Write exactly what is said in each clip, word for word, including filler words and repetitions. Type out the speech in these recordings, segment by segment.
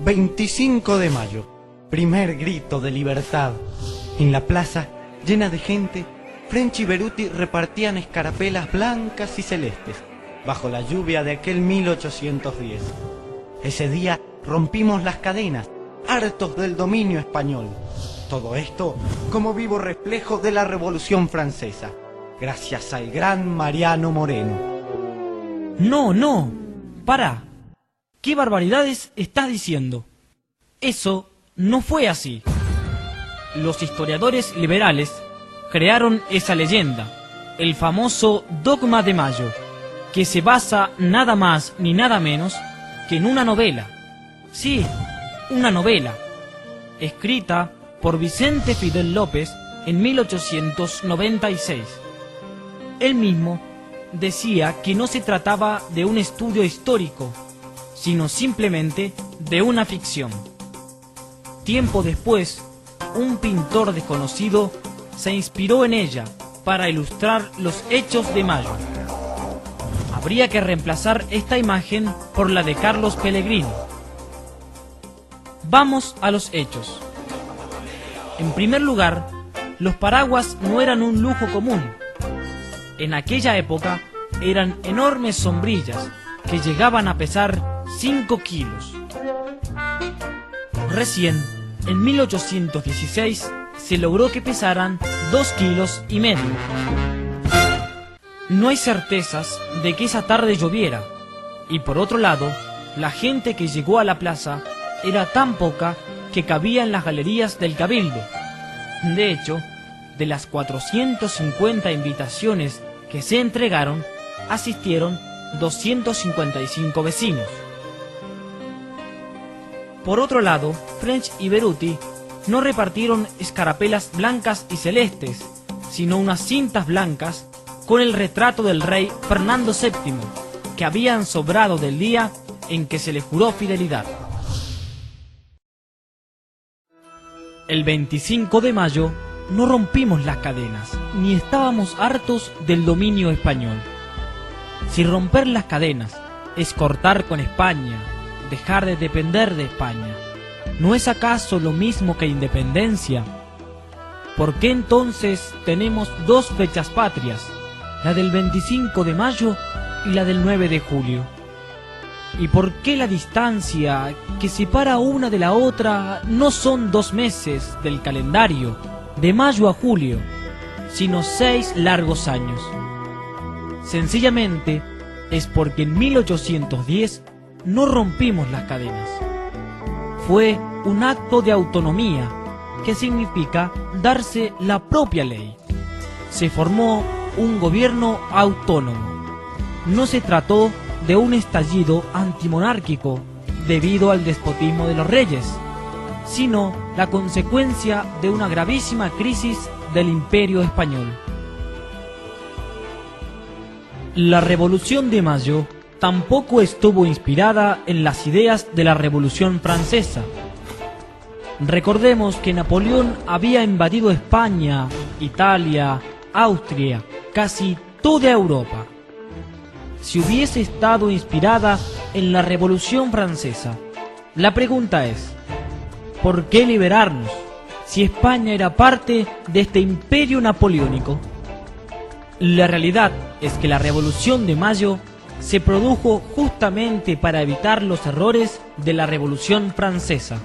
veinticinco de mayo, primer grito de libertad. En la plaza, llena de gente, French y Beruti repartían escarapelas blancas y celestes, bajo la lluvia de aquel mil ochocientos diez. Ese día rompimos las cadenas, hartos del dominio español. Todo esto como vivo reflejo de la Revolución Francesa, gracias al gran Mariano Moreno. No, no, para. ¿Qué barbaridades estás diciendo? Eso no fue así. Los historiadores liberales crearon esa leyenda, el famoso dogma de Mayo, que se basa nada más ni nada menos que en una novela. Sí, una novela, escrita por Vicente Fidel López en mil ochocientos noventa y seis. Él mismo decía que no se trataba de un estudio histórico, sino simplemente de una ficción. Tiempo después, un pintor desconocido se inspiró en ella para ilustrar los hechos de Mayo. Habría que reemplazar esta imagen por la de Carlos Pellegrini. Vamos a los hechos. En primer lugar, los paraguas no eran un lujo común. En aquella época eran enormes sombrillas que llegaban a pesar cinco kilos. Recién, en mil ochocientos dieciséis, se logró que pesaran dos kilos y medio. No hay certezas de que esa tarde lloviera, y por otro lado, la gente que llegó a la plaza era tan poca que cabía en las galerías del Cabildo. De hecho, de las cuatrocientas cincuenta invitaciones que se entregaron, asistieron doscientos cincuenta y cinco vecinos. Por otro lado, French y Beruti no repartieron escarapelas blancas y celestes, sino unas cintas blancas con el retrato del rey Fernando séptimo, que habían sobrado del día en que se le juró fidelidad. El veinticinco de mayo no rompimos las cadenas, ni estábamos hartos del dominio español. Si romper las cadenas es cortar con España, dejar de depender de España, ¿no es acaso lo mismo que independencia? ¿Por qué entonces tenemos dos fechas patrias, la del veinticinco de mayo y la del nueve de julio? ¿Y por qué la distancia que separa una de la otra no son dos meses del calendario, de mayo a julio, sino seis largos años? Sencillamente es porque en mil ochocientos diez no rompimos las cadenas. Fue un acto de autonomía, que significa darse la propia ley. Se formó un gobierno autónomo. No se trató de un estallido antimonárquico debido al despotismo de los reyes, sino la consecuencia de una gravísima crisis del Imperio español. La Revolución de Mayo tampoco estuvo inspirada en las ideas de la Revolución Francesa. Recordemos que Napoleón había invadido España, Italia, Austria, casi toda Europa. Si hubiese estado inspirada en la Revolución Francesa, la pregunta es, ¿por qué liberarnos si España era parte de este imperio napoleónico? La realidad es que la Revolución de Mayo se produjo justamente para evitar los errores de la Revolución Francesa.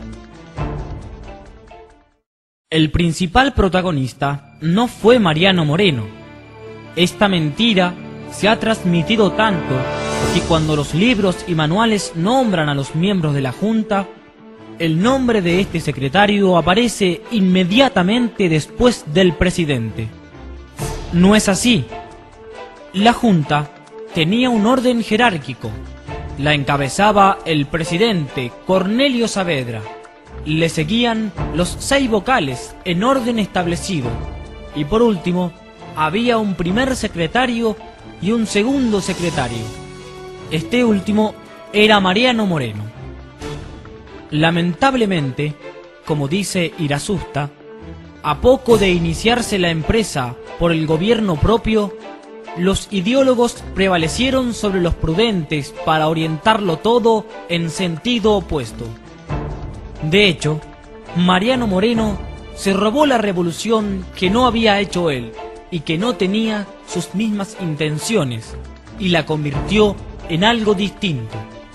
El principal protagonista no fue Mariano Moreno. Esta mentira se ha transmitido tanto que cuando los libros y manuales nombran a los miembros de la Junta, el nombre de este secretario aparece inmediatamente después del presidente. No es así. La Junta tenía un orden jerárquico. La encabezaba el presidente Cornelio Saavedra. Le seguían los seis vocales en orden establecido. Y por último, había un primer secretario y un segundo secretario. Este último era Mariano Moreno. Lamentablemente, como dice Irasusta, a poco de iniciarse la empresa por el gobierno propio, los ideólogos prevalecieron sobre los prudentes para orientarlo todo en sentido opuesto. De hecho, Mariano Moreno se robó la revolución que no había hecho él y que no tenía sus mismas intenciones, y la convirtió en algo distinto.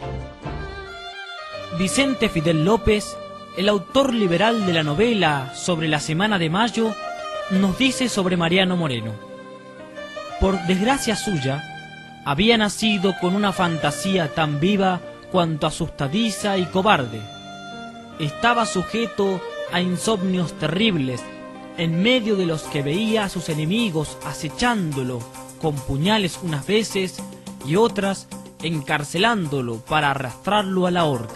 Vicente Fidel López, el autor liberal de la novela Sobre la Semana de Mayo, nos dice sobre Mariano Moreno: por desgracia suya, había nacido con una fantasía tan viva cuanto asustadiza y cobarde. Estaba sujeto a insomnios terribles, en medio de los que veía a sus enemigos acechándolo con puñales unas veces y otras encarcelándolo para arrastrarlo a la horca.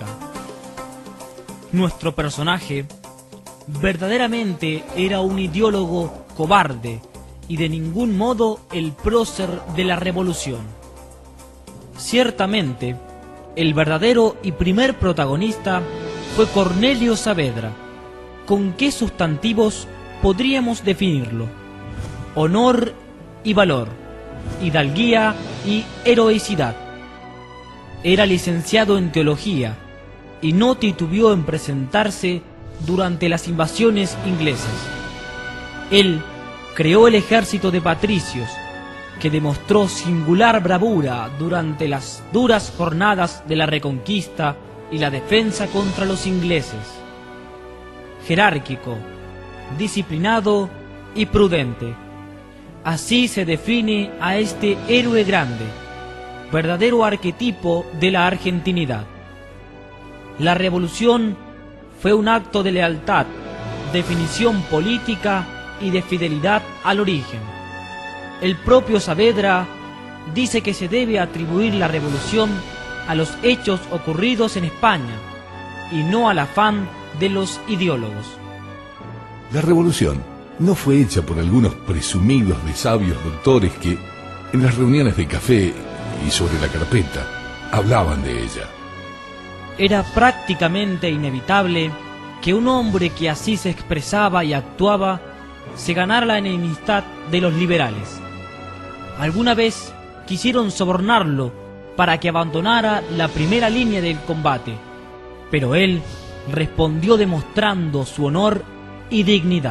Nuestro personaje verdaderamente era un ideólogo cobarde y de ningún modo el prócer de la revolución. Ciertamente, el verdadero y primer protagonista fue Cornelio Saavedra. ¿Con qué sustantivos podríamos definirlo? Honor y valor, hidalguía y heroicidad. Era licenciado en teología y no titubeó en presentarse durante las invasiones inglesas. Él creó el ejército de patricios, que demostró singular bravura durante las duras jornadas de la Reconquista y la defensa contra los ingleses. Jerárquico, disciplinado y prudente. Así se define a este héroe grande, verdadero arquetipo de la argentinidad. La revolución fue un acto de lealtad, definición política y de fidelidad al origen. El propio Saavedra dice que se debe atribuir la revolución a los hechos ocurridos en España y no al afán de los ideólogos. La revolución no fue hecha por algunos presumidos de sabios doctores que, en las reuniones de café y sobre la carpeta, hablaban de ella. Era prácticamente inevitable que un hombre que así se expresaba y actuaba se ganara la enemistad de los liberales. Alguna vez quisieron sobornarlo para que abandonara la primera línea del combate, pero él respondió demostrando su honor y dignidad.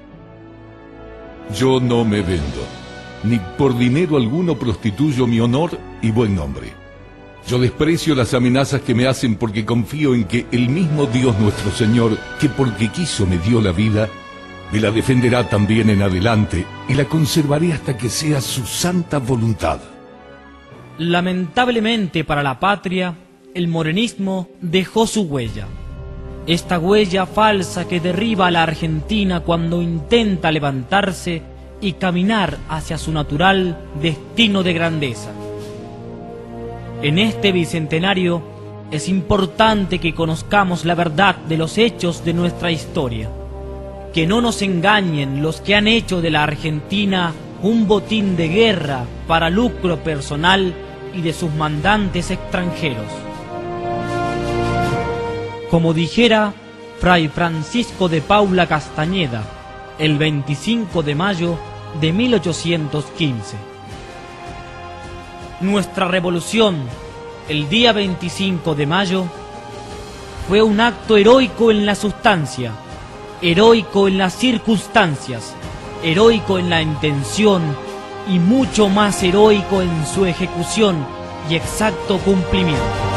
Yo no me vendo, ni por dinero alguno prostituyo mi honor y buen nombre. Yo desprecio las amenazas que me hacen porque confío en que el mismo Dios nuestro Señor, que porque quiso me dio la vida, me la defenderá también en adelante y la conservaré hasta que sea su santa voluntad. Lamentablemente para la patria, el morenismo dejó su huella. Esta huella falsa que derriba a la Argentina cuando intenta levantarse y caminar hacia su natural destino de grandeza. En este bicentenario es importante que conozcamos la verdad de los hechos de nuestra historia. Que no nos engañen los que han hecho de la Argentina un botín de guerra para lucro personal y de sus mandantes extranjeros. Como dijera Fray Francisco de Paula Castañeda, el veinticinco de mayo de mil ochocientos quince. Nuestra revolución, el día veinticinco de mayo, fue un acto heroico en la sustancia, heroico en las circunstancias, heroico en la intención y mucho más heroico en su ejecución y exacto cumplimiento.